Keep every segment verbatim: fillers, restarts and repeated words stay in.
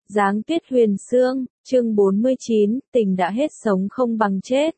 Giáng tuyết huyền sương, chương bốn mươi chín, tình đã hết sống không bằng chết.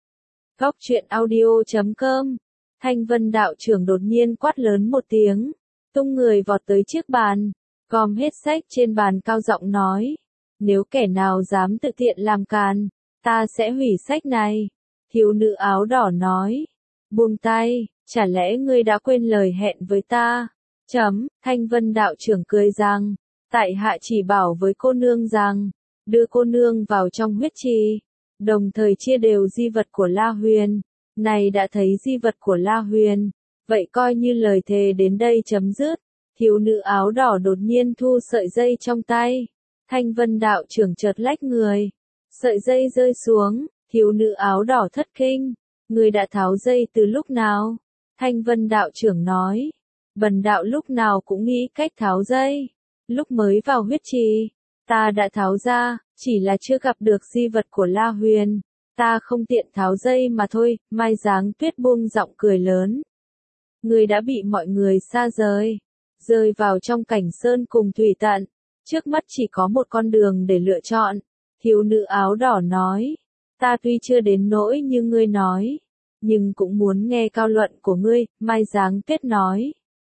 Góc truyện audio chấm com. Thanh Vân đạo trưởng đột nhiên quát lớn một tiếng, tung người vọt tới chiếc bàn, gom hết sách trên bàn cao giọng nói, nếu kẻ nào dám tự tiện làm càn, ta sẽ hủy sách này. Thiếu nữ áo đỏ nói, buông tay, chả lẽ ngươi đã quên lời hẹn với ta? Chấm, Thanh Vân đạo trưởng cười rằng, tại hạ chỉ bảo với cô nương rằng, đưa cô nương vào trong huyết trì, đồng thời chia đều di vật của La Huyền. Này đã thấy di vật của La Huyền, vậy coi như lời thề đến đây chấm dứt. Thiếu nữ áo đỏ đột nhiên thu sợi dây trong tay. Thanh Vân đạo trưởng chợt lách người. Sợi dây rơi xuống, thiếu nữ áo đỏ thất kinh. Người đã tháo dây từ lúc nào? Thanh Vân đạo trưởng nói. Bần đạo lúc nào cũng nghĩ cách tháo dây. Lúc mới vào huyết trì, ta đã tháo ra, chỉ là chưa gặp được di vật của La Huyền. Ta không tiện tháo dây mà thôi. Mai Giáng Tuyết buông giọng cười lớn. Người đã bị mọi người xa rời, rơi vào trong cảnh sơn cùng thủy tận. Trước mắt chỉ có một con đường để lựa chọn. Thiếu nữ áo đỏ nói, ta tuy chưa đến nỗi như ngươi nói, nhưng cũng muốn nghe cao luận của ngươi. Mai Giáng Tuyết nói,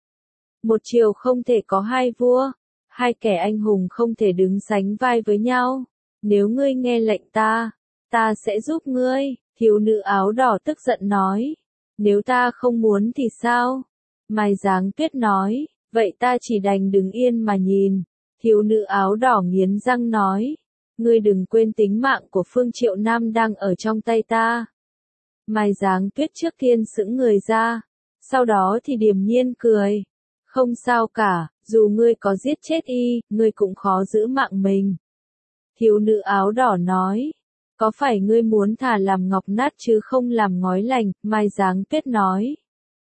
một triều không thể có hai vua, hai kẻ anh hùng không thể đứng sánh vai với nhau. Nếu ngươi nghe lệnh ta, ta sẽ giúp ngươi. Thiếu nữ áo đỏ tức giận nói, nếu ta không muốn thì sao? Mai Giáng Tuyết nói, vậy ta chỉ đành đứng yên mà nhìn. Thiếu nữ áo đỏ nghiến răng nói, ngươi đừng quên tính mạng của Phương Triệu Nam đang ở trong tay ta. Mai Giáng Tuyết trước tiên sững người ra, sau đó thì điềm nhiên cười. Không sao cả, dù ngươi có giết chết y, ngươi cũng khó giữ mạng mình. Thiếu nữ áo đỏ nói, có phải ngươi muốn thà làm ngọc nát chứ không làm ngói lành? Mai Giáng Tuyết nói,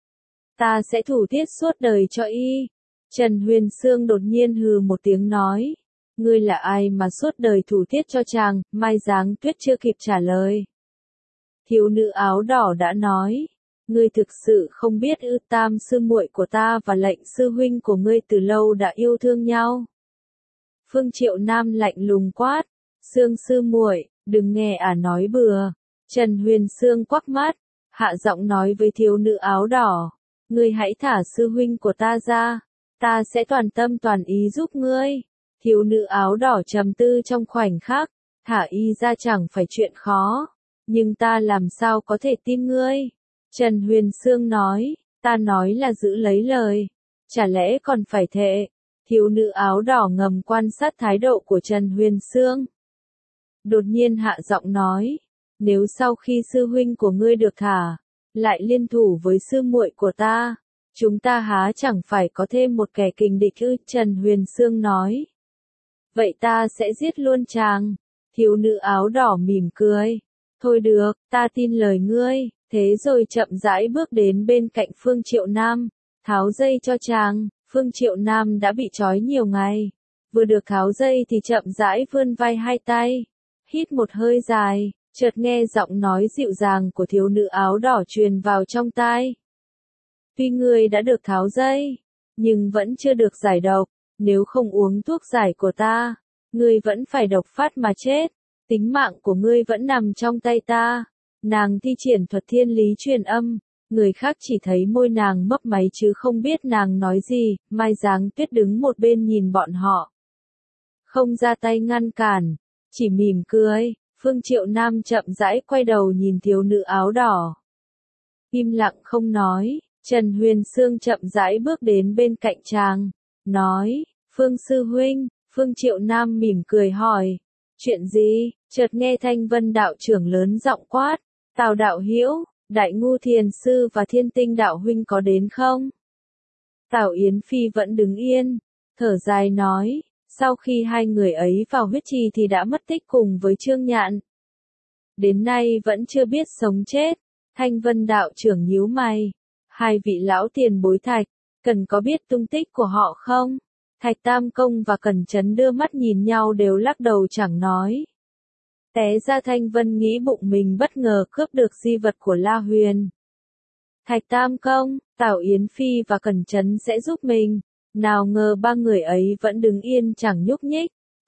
ta sẽ thủ tiết suốt đời cho y. Trần Huyền Sương đột nhiên hừ một tiếng nói, ngươi là ai mà suốt đời thủ tiết cho chàng? Mai Giáng Tuyết chưa kịp trả lời, thiếu nữ áo đỏ đã nói, ngươi thực sự không biết ư? Tam sư muội của ta và lệnh sư huynh của ngươi từ lâu đã yêu thương nhau. Phương Triệu Nam lạnh lùng quát, Sương sư muội, đừng nghe ả nói bừa. Trần Huyền Sương quắc mắt, hạ giọng nói với thiếu nữ áo đỏ, ngươi hãy thả sư huynh của ta ra, ta sẽ toàn tâm toàn ý giúp ngươi. Thiếu nữ áo đỏ trầm tư trong khoảnh khắc, thả y ra chẳng phải chuyện khó, nhưng ta làm sao có thể tin ngươi? Trần Huyền Sương nói, ta nói là giữ lấy lời, chả lẽ còn phải thệ? Thiếu nữ áo đỏ ngầm quan sát thái độ của Trần Huyền Sương. Đột nhiên hạ giọng nói, nếu sau khi sư huynh của ngươi được thả, lại liên thủ với sư muội của ta, chúng ta há chẳng phải có thêm một kẻ kình địch ư? Trần Huyền Sương nói, vậy ta sẽ giết luôn chàng. Thiếu nữ áo đỏ mỉm cười, thôi được, ta tin lời ngươi. Thế rồi chậm rãi bước đến bên cạnh Phương Triệu Nam, tháo dây cho chàng. Phương Triệu Nam đã bị trói nhiều ngày, vừa được tháo dây thì chậm rãi vươn vai hai tay, hít một hơi dài, chợt nghe giọng nói dịu dàng của thiếu nữ áo đỏ truyền vào trong tai. Tuy ngươi đã được tháo dây, nhưng vẫn chưa được giải độc, nếu không uống thuốc giải của ta, ngươi vẫn phải độc phát mà chết, tính mạng của ngươi vẫn nằm trong tay ta. Nàng thi triển thuật thiên lý truyền âm, người khác chỉ thấy môi nàng mấp máy chứ không biết nàng nói gì. Mai Giáng Tuyết đứng một bên nhìn bọn họ, không ra tay ngăn cản, chỉ mỉm cười. Phương Triệu Nam chậm rãi quay đầu nhìn thiếu nữ áo đỏ, im lặng không nói. Trần Huyền Sương chậm rãi bước đến bên cạnh chàng, nói, Phương sư huynh. Phương Triệu Nam mỉm cười hỏi, chuyện gì? Chợt nghe Thanh Vân đạo trưởng lớn giọng quát, Tào đạo hữu, Đại Ngu thiền sư và Thiên Tinh đạo huynh có đến không? Tào Yến Phi vẫn đứng yên, thở dài nói, sau khi hai người ấy vào huyết trì thì đã mất tích cùng với Trương Nhạn. Đến nay vẫn chưa biết sống chết. Thanh Vân đạo trưởng nhíu mày, hai vị lão tiền bối Thạch, cần có biết tung tích của họ không? Thạch Tam Công và Cẩn Chấn đưa mắt nhìn nhau đều lắc đầu chẳng nói. Té ra Thanh Vân nghĩ bụng mình bất ngờ cướp được di vật của La Huyền. Thạch Tam Công, Tào Yến Phi và Cẩn Chấn sẽ giúp mình. Nào ngờ ba người ấy vẫn đứng yên chẳng nhúc nhích.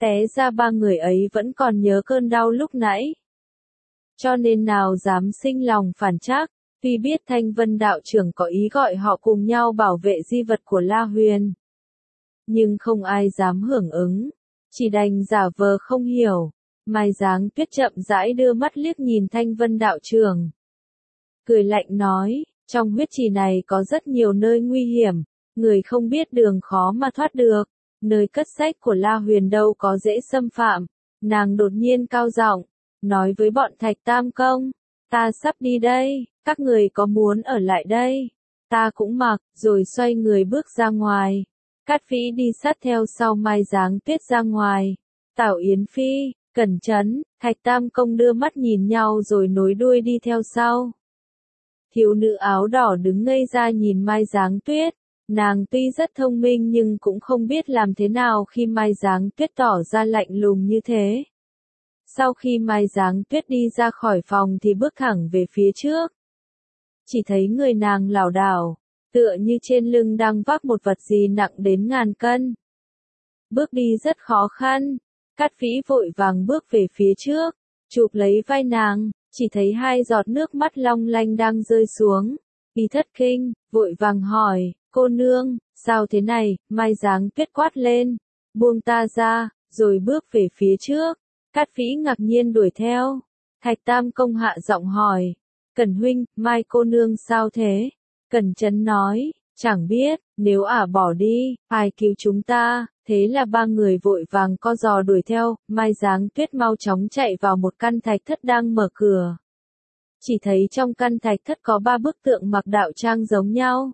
Té ra ba người ấy vẫn còn nhớ cơn đau lúc nãy. Cho nên nào dám sinh lòng phản trắc, tuy biết Thanh Vân đạo trưởng có ý gọi họ cùng nhau bảo vệ di vật của La Huyền. Nhưng không ai dám hưởng ứng, chỉ đành giả vờ không hiểu. Mai Giáng Tuyết chậm rãi đưa mắt liếc nhìn Thanh Vân đạo trưởng. Cười lạnh nói, trong huyết trì này có rất nhiều nơi nguy hiểm, người không biết đường khó mà thoát được, nơi cất sách của La Huyền đâu có dễ xâm phạm. Nàng đột nhiên cao giọng, nói với bọn Thạch Tam Công, ta sắp đi đây, các người có muốn ở lại đây? Ta cũng mặc, rồi xoay người bước ra ngoài. Cát Vĩ đi sát theo sau Mai Giáng Tuyết ra ngoài. Tảo Yến Phi, Cẩn Chấn, Thạch Tam Công đưa mắt nhìn nhau rồi nối đuôi đi theo sau. Thiếu nữ áo đỏ đứng ngây ra nhìn Mai Giáng Tuyết. Nàng tuy rất thông minh nhưng cũng không biết làm thế nào khi Mai Giáng Tuyết tỏ ra lạnh lùng như thế. Sau khi Mai Giáng Tuyết đi ra khỏi phòng thì bước thẳng về phía trước. Chỉ thấy người nàng lảo đảo, tựa như trên lưng đang vác một vật gì nặng đến ngàn cân. Bước đi rất khó khăn, Cát Vĩ vội vàng bước về phía trước, chụp lấy vai nàng, chỉ thấy hai giọt nước mắt long lanh đang rơi xuống. Y thất kinh, vội vàng hỏi, cô nương, sao thế này? Mai Giáng Tuyết quát lên, buông ta ra, rồi bước về phía trước. Cát Vĩ ngạc nhiên đuổi theo. Thạch Tam Công hạ giọng hỏi, Cẩn huynh, Mai cô nương sao thế? Cẩn Chấn nói, chẳng biết, nếu ả bỏ đi, ai cứu chúng ta? Thế là ba người vội vàng co giò đuổi theo. Mai Giáng Tuyết mau chóng chạy vào một căn thạch thất đang mở cửa. Chỉ thấy trong căn thạch thất có ba bức tượng mặc đạo trang giống nhau.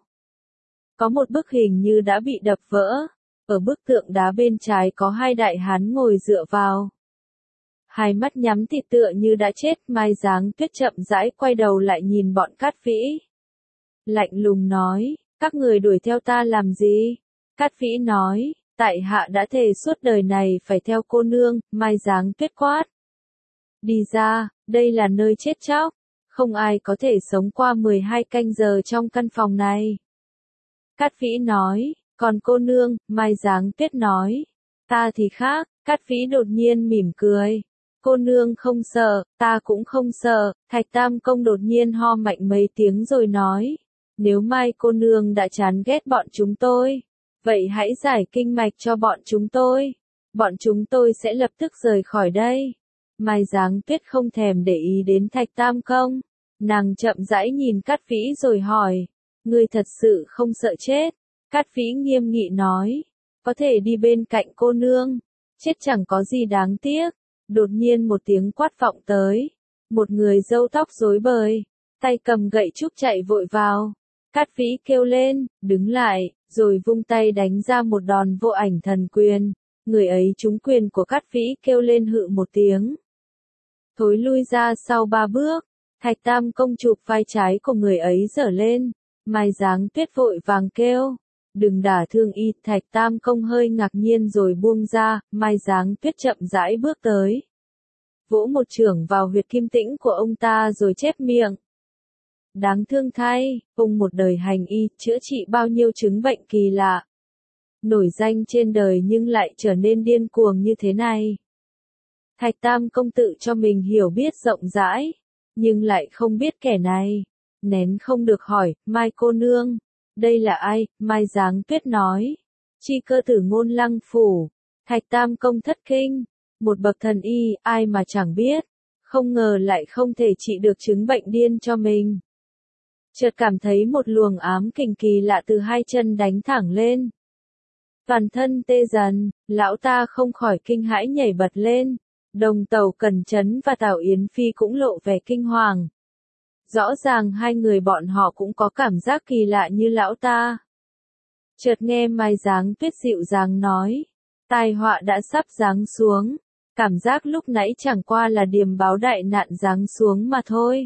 Có một bức hình như đã bị đập vỡ. Ở bức tượng đá bên trái có hai đại hán ngồi dựa vào. Hai mắt nhắm tịt tựa như đã chết. Mai Giáng Tuyết chậm rãi quay đầu lại nhìn bọn Cát Vĩ. Lạnh lùng nói, các người đuổi theo ta làm gì? Cát Vĩ nói, tại hạ đã thề suốt đời này phải theo cô nương. Mai Giáng Tuyết quát, đi ra, đây là nơi chết chóc. Không ai có thể sống qua mười hai canh giờ trong căn phòng này. Cát Vĩ nói, còn cô nương? Mai Giáng Tuyết nói, ta thì khác. Cát Vĩ đột nhiên mỉm cười. Cô nương không sợ, ta cũng không sợ. Thạch Tam Công đột nhiên ho mạnh mấy tiếng rồi nói, nếu Mai cô nương đã chán ghét bọn chúng tôi, vậy hãy giải kinh mạch cho bọn chúng tôi. Bọn chúng tôi sẽ lập tức rời khỏi đây. Mai Giáng Tuyết không thèm để ý đến Thạch Tam Công. Nàng chậm rãi nhìn Cát Vĩ rồi hỏi, ngươi thật sự không sợ chết? Cát Vĩ nghiêm nghị nói, có thể đi bên cạnh cô nương, chết chẳng có gì đáng tiếc. Đột nhiên một tiếng quát vọng tới. Một người râu tóc rối bời, tay cầm gậy trúc chạy vội vào. Cát Vĩ kêu lên, đứng lại, rồi vung tay đánh ra một đòn vô ảnh thần quyền. Người ấy trúng quyền của Cát Vĩ kêu lên hự một tiếng. Thối lui ra sau ba bước. Thạch Tam Công chụp vai trái của người ấy giở lên. Mai Giáng Tuyết vội vàng kêu, đừng đả thương y. Thạch Tam Công hơi ngạc nhiên rồi buông ra. Mai Giáng Tuyết chậm rãi bước tới, vỗ một chưởng vào huyệt kim tĩnh của ông ta rồi chép miệng. Đáng thương thay, ông một đời hành y, chữa trị bao nhiêu chứng bệnh kỳ lạ. Nổi danh trên đời nhưng lại trở nên điên cuồng như thế này. Thạch Tam Công tự cho mình hiểu biết rộng rãi, nhưng lại không biết kẻ này. Nén không được hỏi, Mai cô nương, đây là ai? Mai Giáng Tuyết nói, Chi Cơ Tử Ngôn Lăng Phủ. Thạch Tam Công thất kinh, một bậc thần y, ai mà chẳng biết, không ngờ lại không thể trị được chứng bệnh điên cho mình. Chợt cảm thấy một luồng ám kình kỳ lạ từ hai chân đánh thẳng lên. Toàn thân tê dần, lão ta không khỏi kinh hãi nhảy bật lên. Đồng Tàu Cẩn Chấn và Tảo Yến Phi cũng lộ vẻ kinh hoàng. Rõ ràng hai người bọn họ cũng có cảm giác kỳ lạ như lão ta. Chợt nghe Mai Giáng Tuyết dịu dàng nói, tai họa đã sắp giáng xuống. Cảm giác lúc nãy chẳng qua là điềm báo đại nạn giáng xuống mà thôi.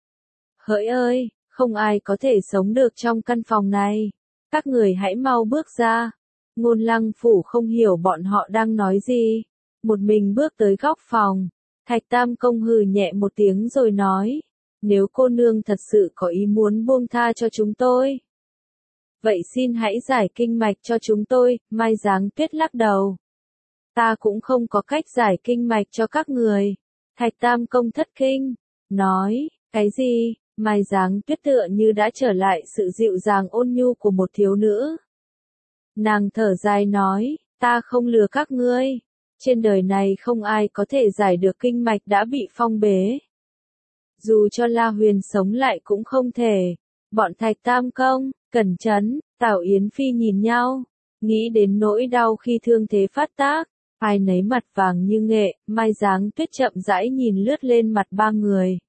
Hỡi ơi, không ai có thể sống được trong căn phòng này. Các người hãy mau bước ra. Ngôn Lăng Phủ không hiểu bọn họ đang nói gì. Một mình bước tới góc phòng. Thạch Tam Công hừ nhẹ một tiếng rồi nói, nếu cô nương thật sự có ý muốn buông tha cho chúng tôi, vậy xin hãy giải kinh mạch cho chúng tôi. Mai Giáng Tuyết lắc đầu. ta cũng không có cách giải kinh mạch cho các người. Thạch Tam Công thất kinh, nói, cái gì? Mai Giáng Tuyết tựa như đã trở lại sự dịu dàng ôn nhu của một thiếu nữ. Nàng thở dài nói, ta không lừa các ngươi. Trên đời này không ai có thể giải được kinh mạch đã bị phong bế. Dù cho La Huyền sống lại cũng không thể. Bọn Thạch Tam Công, Cẩn Chấn, Tào Yến Phi nhìn nhau, nghĩ đến nỗi đau khi thương thế phát tác, ai nấy mặt vàng như nghệ. Mai Giáng Tuyết chậm rãi nhìn lướt lên mặt ba người.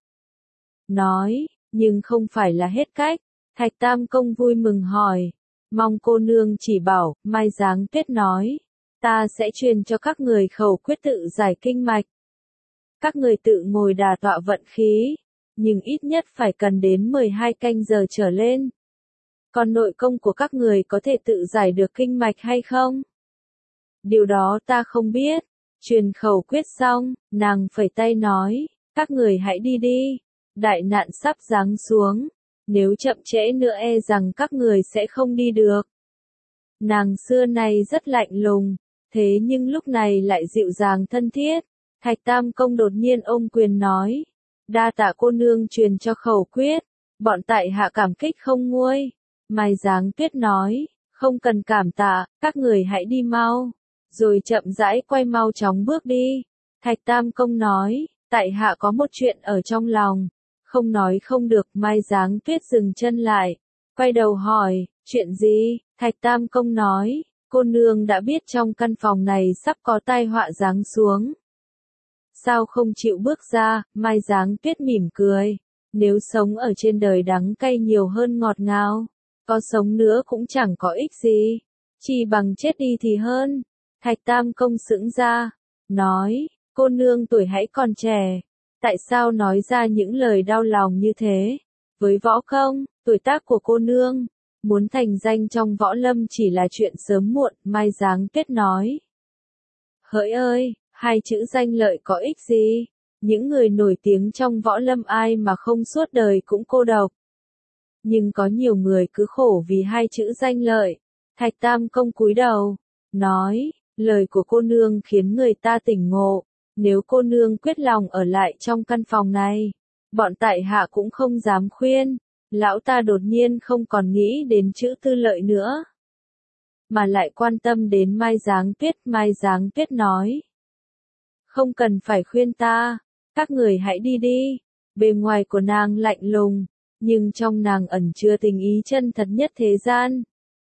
Nói, nhưng không phải là hết cách. Thạch Tam Công vui mừng hỏi, mong cô nương chỉ bảo. Mai Giáng Tuyết nói, ta sẽ truyền cho các người khẩu quyết tự giải kinh mạch. Các người tự ngồi đà tọa vận khí, nhưng ít nhất phải cần đến mười hai canh giờ trở lên. Còn nội công của các người có thể tự giải được kinh mạch hay không? Điều đó ta không biết. Truyền khẩu quyết xong, nàng phẩy tay nói, các người hãy đi đi. Đại nạn sắp giáng xuống, nếu chậm trễ nữa e rằng các người sẽ không đi được. Nàng xưa nay rất lạnh lùng, thế nhưng lúc này lại dịu dàng thân thiết. Thạch Tam Công đột nhiên ôm quyền nói, đa tạ cô nương truyền cho khẩu quyết, bọn tại hạ cảm kích không nguôi. Mai Giáng Tuyết nói, không cần cảm tạ, các người hãy đi mau, rồi chậm rãi quay mau chóng bước đi. Thạch Tam Công nói, tại hạ có một chuyện ở trong lòng, không nói không được. Mai Giáng Tuyết dừng chân lại, quay đầu hỏi, chuyện gì? Thạch Tam Công nói, cô nương đã biết trong căn phòng này sắp có tai họa giáng xuống. Sao không chịu bước ra? Mai Giáng Tuyết mỉm cười, nếu sống ở trên đời đắng cay nhiều hơn ngọt ngào, có sống nữa cũng chẳng có ích gì, chỉ bằng chết đi thì hơn. Thạch Tam Công sững ra, nói, cô nương tuổi hãy còn trẻ, tại sao nói ra những lời đau lòng như thế? Với võ công, tuổi tác của cô nương, muốn thành danh trong võ lâm chỉ là chuyện sớm muộn. Mai Giáng Tuyết nói, hỡi ơi, hai chữ danh lợi có ích gì? Những người nổi tiếng trong võ lâm ai mà không suốt đời cũng cô độc. Nhưng có nhiều người cứ khổ vì hai chữ danh lợi. Thạch Tam Công cúi đầu, nói, lời của cô nương khiến người ta tỉnh ngộ. Nếu cô nương quyết lòng ở lại trong căn phòng này, bọn tại hạ cũng không dám khuyên. Lão ta đột nhiên không còn nghĩ đến chữ tư lợi nữa, mà lại quan tâm đến Mai Giáng Tuyết. Mai Giáng Tuyết nói, không cần phải khuyên ta, các người hãy đi đi. Bề ngoài của nàng lạnh lùng, nhưng trong nàng ẩn chứa tình ý chân thật nhất thế gian.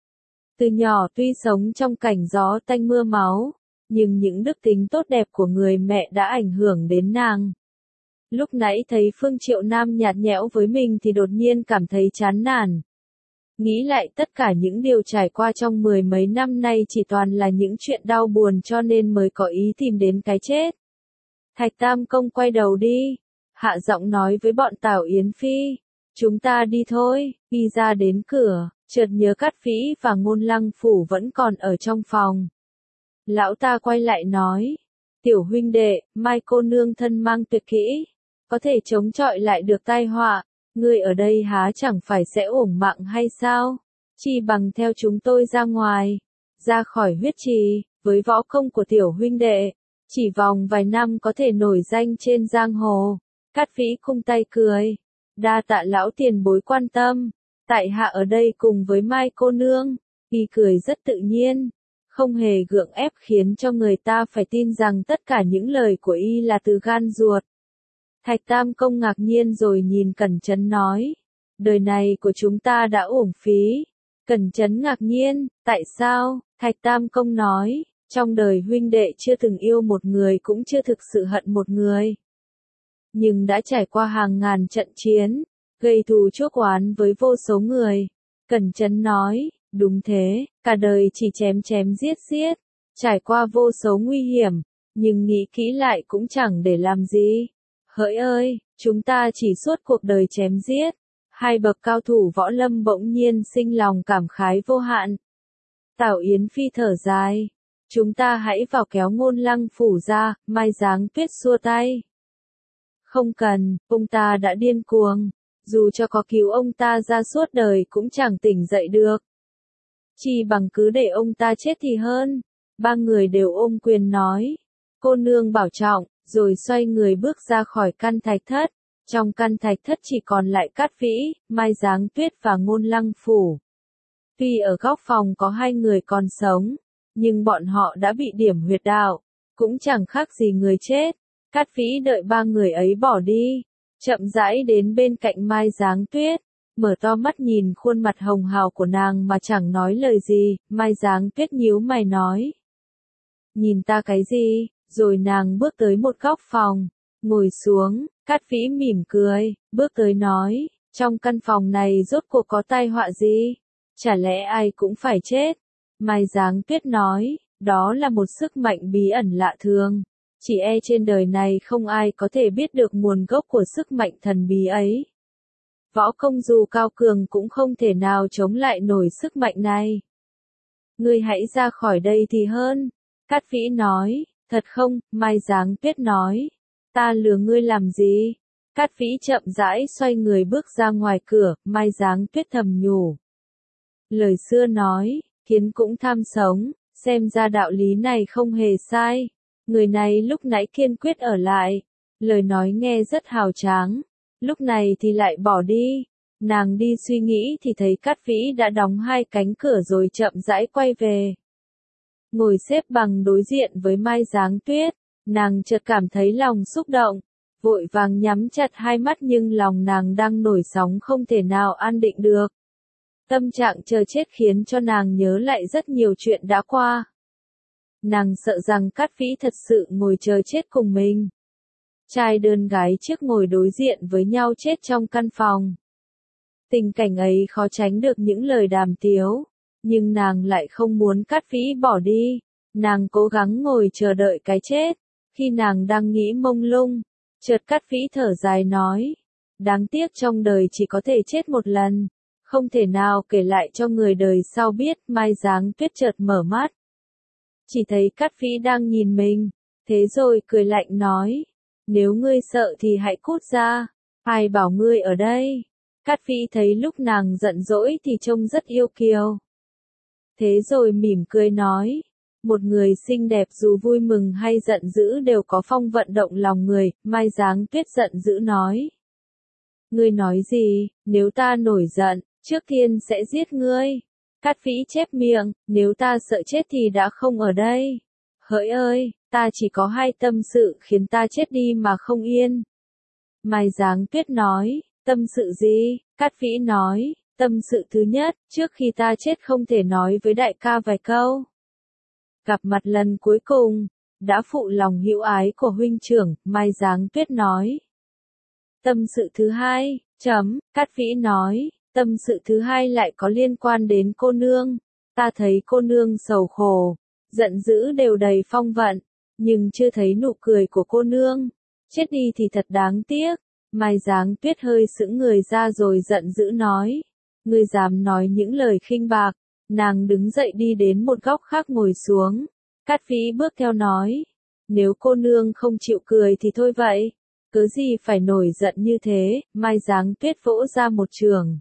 Từ nhỏ tuy sống trong cảnh gió tanh mưa máu, nhưng những đức tính tốt đẹp của người mẹ đã ảnh hưởng đến nàng. Lúc nãy thấy Phương Triệu Nam nhạt nhẽo với mình thì đột nhiên cảm thấy chán nản. Nghĩ lại tất cả những điều trải qua trong mười mấy năm nay chỉ toàn là những chuyện đau buồn cho nên mới có ý tìm đến cái chết. Thạch Tam Công quay đầu đi, hạ giọng nói với bọn Tào Yến Phi, chúng ta đi thôi. Đi ra đến cửa, chợt nhớ Cát Phĩ và Ngôn Lăng Phủ vẫn còn ở trong phòng. Lão ta quay lại nói, tiểu huynh đệ, Mai cô nương thân mang tuyệt kỹ, có thể chống chọi lại được tai họa, ngươi ở đây há chẳng phải sẽ uổng mạng hay sao? Chi bằng theo chúng tôi ra ngoài, ra khỏi huyết trì. Với võ công của tiểu huynh đệ, chỉ vòng vài năm có thể nổi danh trên giang hồ. Cát Phĩ cung tay cười, đa tạ lão tiền bối quan tâm, tại hạ ở đây cùng với Mai cô nương. Y cười rất tự nhiên, không hề gượng ép, khiến cho người ta phải tin rằng tất cả những lời của y là từ gan ruột. Thạch Tam Công ngạc nhiên rồi nhìn Cẩn Chấn nói, đời này của chúng ta đã uổng phí. Cẩn Chấn ngạc nhiên, tại sao? Thạch Tam Công nói, trong đời huynh đệ chưa từng yêu một người cũng chưa thực sự hận một người, nhưng đã trải qua hàng ngàn trận chiến, gây thù chuốc oán với vô số người. Cẩn Chấn nói, đúng thế, cả đời chỉ chém chém giết giết, trải qua vô số nguy hiểm, nhưng nghĩ kỹ lại cũng chẳng để làm gì. Hỡi ơi, chúng ta chỉ suốt cuộc đời chém giết. Hai bậc cao thủ võ lâm bỗng nhiên sinh lòng cảm khái vô hạn. Tào Yến Phi thở dài, chúng ta hãy vào kéo Ngôn Lăng Phủ ra. Mai Giáng Tuyết xua tay, không cần, ông ta đã điên cuồng, dù cho có cứu ông ta ra suốt đời cũng chẳng tỉnh dậy được. Chỉ bằng cứ để ông ta chết thì hơn. Ba người đều ôm quyền nói, cô nương bảo trọng, rồi xoay người bước ra khỏi căn thạch thất. Trong căn thạch thất chỉ còn lại Cát Vĩ, Mai Giáng Tuyết và Ngôn Lăng Phủ. Tuy ở góc phòng có hai người còn sống, nhưng bọn họ đã bị điểm huyệt đạo, cũng chẳng khác gì người chết. Cát Vĩ đợi ba người ấy bỏ đi, chậm rãi đến bên cạnh Mai Giáng Tuyết, mở to mắt nhìn khuôn mặt hồng hào của nàng mà chẳng nói lời gì. Mai Giáng Tuyết nhíu mày nói, nhìn ta cái gì? Rồi nàng bước tới một góc phòng, ngồi xuống. Cát Vĩ mỉm cười, bước tới nói, trong căn phòng này rốt cuộc có tai họa gì? Chả lẽ ai cũng phải chết? Mai Giáng Tuyết nói, đó là một sức mạnh bí ẩn lạ thường. Chỉ e trên đời này không ai có thể biết được nguồn gốc của sức mạnh thần bí ấy. Võ công dù cao cường cũng không thể nào chống lại nổi sức mạnh này. Ngươi hãy ra khỏi đây thì hơn. Cát Vĩ nói, thật không? Mai Giáng Tuyết nói, ta lừa ngươi làm gì? Cát Vĩ chậm rãi xoay người bước ra ngoài cửa. Mai Giáng Tuyết thầm nhủ. Lời xưa nói, kiến cũng tham sống, xem ra đạo lý này không hề sai. Người này lúc nãy kiên quyết ở lại, lời nói nghe rất hào tráng, lúc này thì lại bỏ đi. Nàng đi suy nghĩ thì thấy Cát Vĩ đã đóng hai cánh cửa rồi chậm rãi quay về. Ngồi xếp bằng đối diện với Mai Giáng Tuyết, nàng chợt cảm thấy lòng xúc động, vội vàng nhắm chặt hai mắt nhưng lòng nàng đang nổi sóng không thể nào an định được. Tâm trạng chờ chết khiến cho nàng nhớ lại rất nhiều chuyện đã qua. Nàng sợ rằng Cát Vĩ thật sự ngồi chờ chết cùng mình. Trai đơn gái chiếc ngồi đối diện với nhau chết trong căn phòng. Tình cảnh ấy khó tránh được những lời đàm tiếu, nhưng nàng lại không muốn Cát Vĩ bỏ đi. Nàng cố gắng ngồi chờ đợi cái chết. Khi nàng đang nghĩ mông lung, chợt Cát Vĩ thở dài nói, đáng tiếc trong đời chỉ có thể chết một lần, không thể nào kể lại cho người đời sau biết. Mai Giáng Tuyết chợt mở mắt, chỉ thấy Cát Vĩ đang nhìn mình, thế rồi cười lạnh nói, nếu ngươi sợ thì hãy cút ra, ai bảo ngươi ở đây. Cát Vĩ thấy lúc nàng giận dỗi thì trông rất yêu kiều. Thế rồi mỉm cười nói, một người xinh đẹp dù vui mừng hay giận dữ đều có phong vận động lòng người. Mai Giáng Tuyết giận dữ nói, ngươi nói gì? Nếu ta nổi giận, trước tiên sẽ giết ngươi. Cát Vĩ chép miệng, nếu ta sợ chết thì đã không ở đây. Hỡi ơi, ta chỉ có hai tâm sự khiến ta chết đi mà không yên. Mai Giáng Tuyết nói, tâm sự gì? Cát Vĩ nói, tâm sự thứ nhất, trước khi ta chết không thể nói với đại ca vài câu. Gặp mặt lần cuối cùng, đã phụ lòng hữu ái của huynh trưởng. Mai Giáng Tuyết nói. Tâm sự thứ hai, chấm, Cát Vĩ nói, tâm sự thứ hai lại có liên quan đến cô nương. Ta thấy cô nương sầu khổ, giận dữ đều đầy phong vận, nhưng chưa thấy nụ cười của cô nương. Chết đi thì thật đáng tiếc. Mai Giáng Tuyết hơi sững người ra rồi giận dữ nói, ngươi dám nói những lời khinh bạc. Nàng đứng dậy đi đến một góc khác ngồi xuống. Cát Vĩ bước theo nói, nếu cô nương không chịu cười thì thôi vậy, cớ gì phải nổi giận như thế. Mai Giáng Tuyết vỗ ra một chưởng,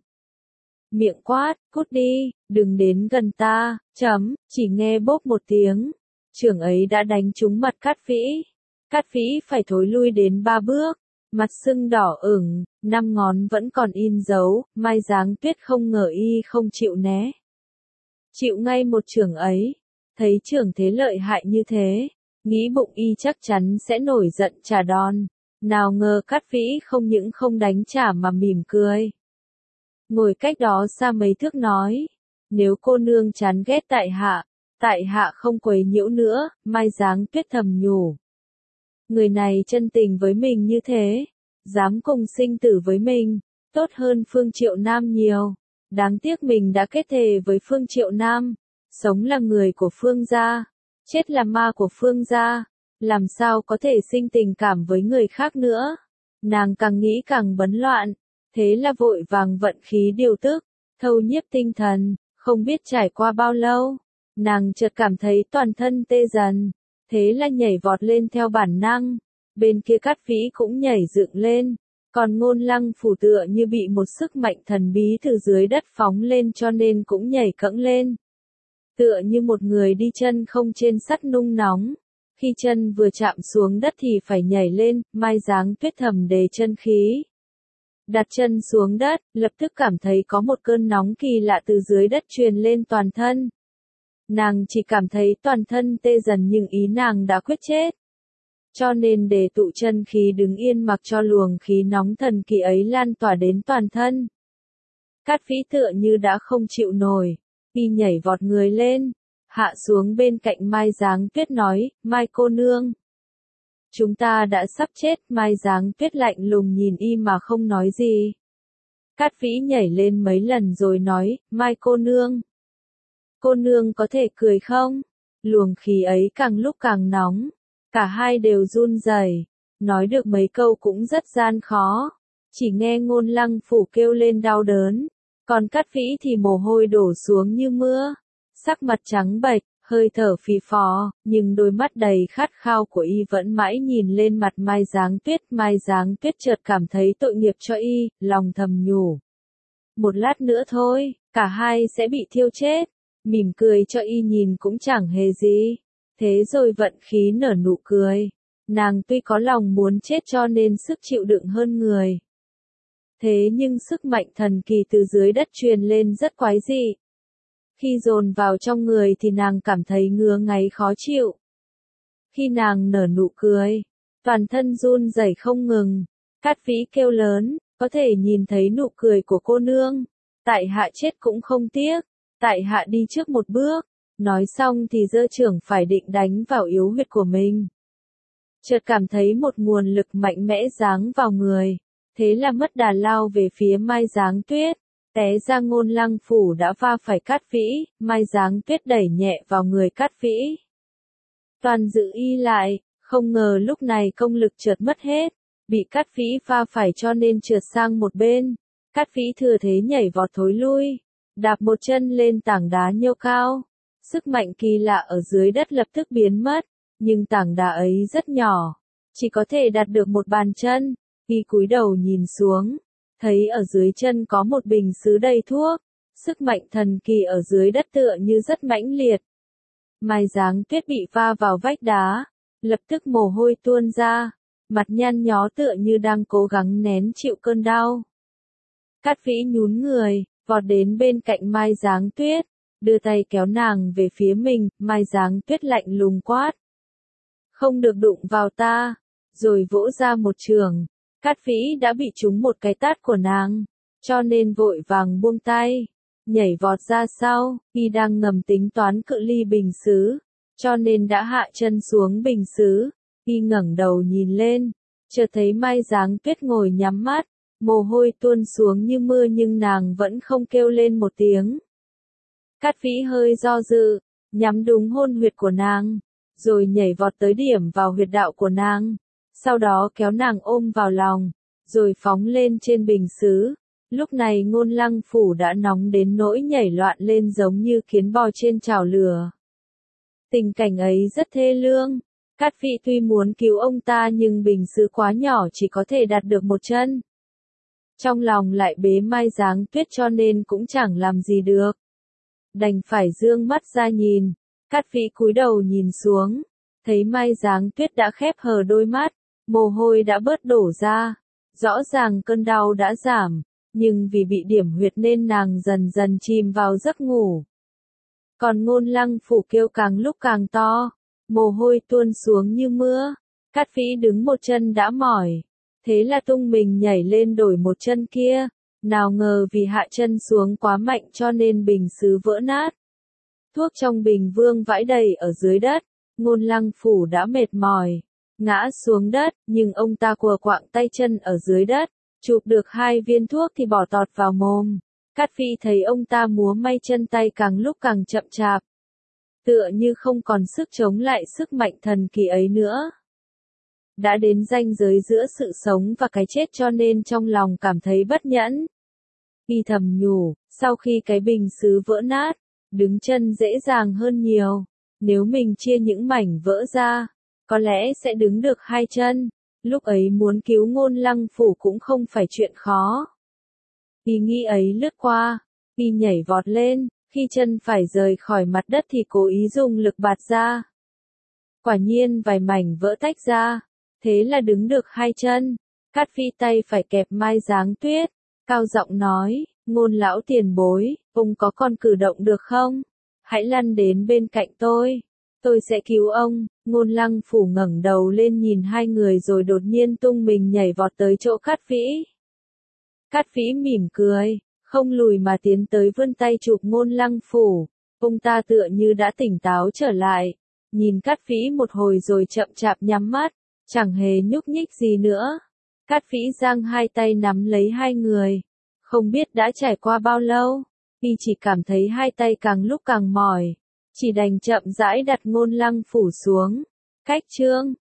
miệng quát, cút đi, đừng đến gần ta. Chấm, chỉ nghe bốp một tiếng, chưởng ấy đã đánh trúng mặt Cát Vĩ. Cát Vĩ phải thối lui đến ba bước, mặt sưng đỏ ửng, năm ngón vẫn còn in dấu. Mai Giáng Tuyết không ngờ y không chịu né, chịu ngay một chưởng ấy. Thấy chưởng thế lợi hại như thế, nghĩ bụng y chắc chắn sẽ nổi giận trả đòn. Nào ngờ Cát Vĩ không những không đánh trả mà mỉm cười, ngồi cách đó xa mấy thước nói, nếu cô nương chán ghét tại hạ, tại hạ không quấy nhiễu nữa. Mai Giáng Tuyết thầm nhủ, người này chân tình với mình như thế, dám cùng sinh tử với mình, tốt hơn Phương Triệu Nam nhiều. Đáng tiếc mình đã kết thề với Phương Triệu Nam, sống là người của Phương gia, chết là ma của Phương gia, làm sao có thể sinh tình cảm với người khác nữa. Nàng càng nghĩ càng bấn loạn, thế là vội vàng vận khí điều tức, thâu nhiếp tinh thần. Không biết trải qua bao lâu, nàng chợt cảm thấy toàn thân tê dần, thế là nhảy vọt lên theo bản năng. Bên kia Cát Vĩ cũng nhảy dựng lên, còn Ngôn Lăng Phủ tựa như bị một sức mạnh thần bí từ dưới đất phóng lên cho nên cũng nhảy cẫng lên. tựa như một người đi chân không trên sắt nung nóng. Khi chân vừa chạm xuống đất thì phải nhảy lên, Mai Giáng Tuyết thầm đề chân khí. Đặt chân xuống đất, lập tức cảm thấy có một cơn nóng kỳ lạ từ dưới đất truyền lên toàn thân. Nàng chỉ cảm thấy toàn thân tê dần nhưng ý nàng đã quyết chết. Cho nên để tụ chân khí đứng yên mặc cho luồng khí nóng thần kỳ ấy lan tỏa đến toàn thân. Cát Vĩ tựa như đã không chịu nổi, y nhảy vọt người lên, hạ xuống bên cạnh Mai Giáng Tuyết nói, Mai cô nương. Chúng ta đã sắp chết, Mai Giáng Tuyết lạnh lùng nhìn y mà không nói gì. Cát Vĩ nhảy lên mấy lần rồi nói, Mai cô nương. Cô nương có thể cười không? Luồng khí ấy càng lúc càng nóng, cả hai đều run rẩy, nói được mấy câu cũng rất gian khó. Chỉ nghe Ngôn Lăng Phủ kêu lên đau đớn, còn Cát Vĩ thì mồ hôi đổ xuống như mưa, sắc mặt trắng bệch, hơi thở phì phò, nhưng đôi mắt đầy khát khao của y vẫn mãi nhìn lên mặt Mai Giáng Tuyết. Mai Giáng Tuyết chợt cảm thấy tội nghiệp cho y, lòng thầm nhủ. Một lát nữa thôi, cả hai sẽ bị thiêu chết, mỉm cười cho y nhìn cũng chẳng hề gì. Thế rồi vận khí nở nụ cười, nàng tuy có lòng muốn chết cho nên sức chịu đựng hơn người. Thế nhưng sức mạnh thần kỳ từ dưới đất truyền lên rất quái dị. Khi dồn vào trong người thì nàng cảm thấy ngứa ngáy khó chịu. Khi nàng nở nụ cười, toàn thân run rẩy không ngừng. Cát Vĩ kêu lớn, có thể nhìn thấy nụ cười của cô nương. Tại hạ chết cũng không tiếc, tại hạ đi trước một bước. Nói xong thì giơ chưởng phải định đánh vào yếu huyệt của mình. Chợt cảm thấy một nguồn lực mạnh mẽ giáng vào người. Thế là mất đà lao về phía Mai Giáng Tuyết. Té ra Ngôn Lăng Phủ đã va phải Cát Vĩ, Mai Giáng Tuyết đẩy nhẹ vào người Cát Vĩ. Toàn giữ y lại, không ngờ lúc này công lực chợt mất hết, bị Cát Vĩ va phải cho nên trượt sang một bên. Cát Vĩ thừa thế nhảy vọt thối lui, đạp một chân lên tảng đá nhô cao. Sức mạnh kỳ lạ ở dưới đất lập tức biến mất, nhưng tảng đá ấy rất nhỏ, chỉ có thể đặt được một bàn chân. Y cúi đầu nhìn xuống, thấy ở dưới chân có một bình sứ đầy thuốc, sức mạnh thần kỳ ở dưới đất tựa như rất mãnh liệt. Mai Giáng Tuyết bị va vào vách đá, lập tức mồ hôi tuôn ra, mặt nhăn nhó tựa như đang cố gắng nén chịu cơn đau. Cát Vĩ nhún người, vọt đến bên cạnh Mai Giáng Tuyết, đưa tay kéo nàng về phía mình. Mai Giáng Tuyết lạnh lùng quát. Không được đụng vào ta, rồi vỗ ra một chưởng. Cát Vĩ đã bị trúng một cái tát của nàng, cho nên vội vàng buông tay, nhảy vọt ra sau. Y đang ngầm tính toán cự ly bình sứ, cho nên đã hạ chân xuống bình sứ. Y ngẩng đầu nhìn lên, chợt thấy Mai Giáng Tuyết ngồi nhắm mắt, mồ hôi tuôn xuống như mưa nhưng nàng vẫn không kêu lên một tiếng. Cát Vĩ hơi do dự, nhắm đúng hôn huyệt của nàng, rồi nhảy vọt tới điểm vào huyệt đạo của nàng. Sau đó kéo nàng ôm vào lòng, rồi phóng lên trên bình sứ. Lúc này Ngôn Lăng Phủ đã nóng đến nỗi nhảy loạn lên giống như kiến bò trên chảo lửa. Tình cảnh ấy rất thê lương. Cát Vĩ tuy muốn cứu ông ta nhưng bình sứ quá nhỏ chỉ có thể đặt được một chân. Trong lòng lại bế Mai Giáng Tuyết cho nên cũng chẳng làm gì được. Đành phải dương mắt ra nhìn. Cát Vĩ cúi đầu nhìn xuống, thấy Mai Giáng Tuyết đã khép hờ đôi mắt, mồ hôi đã bớt đổ ra. Rõ ràng cơn đau đã giảm, nhưng vì bị điểm huyệt nên nàng dần dần chìm vào giấc ngủ. Còn Ngôn Lăng Phủ kêu càng lúc càng to, mồ hôi tuôn xuống như mưa. Cát Vĩ đứng một chân đã mỏi, thế là tung mình nhảy lên đổi một chân kia. Nào ngờ vì hạ chân xuống quá mạnh cho nên bình sứ vỡ nát. Thuốc trong bình vương vãi đầy ở dưới đất. Ngôn Lăng Phủ đã mệt mỏi, ngã xuống đất, nhưng ông ta quờ quạng tay chân ở dưới đất, chụp được hai viên thuốc thì bỏ tọt vào mồm. Cát Vĩ thấy ông ta múa may chân tay càng lúc càng chậm chạp, tựa như không còn sức chống lại sức mạnh thần kỳ ấy nữa. Đã đến ranh giới giữa sự sống và cái chết cho nên trong lòng cảm thấy bất nhẫn. Y thầm nhủ, sau khi cái bình sứ vỡ nát, đứng chân dễ dàng hơn nhiều. Nếu mình chia những mảnh vỡ ra, có lẽ sẽ đứng được hai chân. Lúc ấy muốn cứu Ngôn Lăng Phủ cũng không phải chuyện khó. Ý nghĩ ấy lướt qua, y nhảy vọt lên, Khi chân phải rời khỏi mặt đất thì cố ý dùng lực bạt ra. Quả nhiên vài mảnh vỡ tách ra, thế là đứng được hai chân. Cát Vĩ tay phải kẹp mai dáng tuyết, cao giọng nói, Ngôn lão tiền bối, ông có còn cử động được không? Hãy lăn đến bên cạnh tôi, tôi sẽ cứu ông. Ngôn Lăng Phủ ngẩng đầu lên nhìn hai người rồi đột nhiên tung mình nhảy vọt tới chỗ Cát Vĩ. Cát Vĩ mỉm cười, không lùi mà tiến tới vươn tay chụp Ngôn Lăng Phủ. Ông ta tựa như đã tỉnh táo trở lại, nhìn Cát Vĩ một hồi rồi chậm chạp nhắm mắt, chẳng hề nhúc nhích gì nữa. Cát Vĩ giang hai tay nắm lấy hai người. Không biết đã trải qua bao lâu, y chỉ cảm thấy hai tay càng lúc càng mỏi, chỉ đành chậm rãi đặt Ngôn Lăng Phủ xuống. Cách chương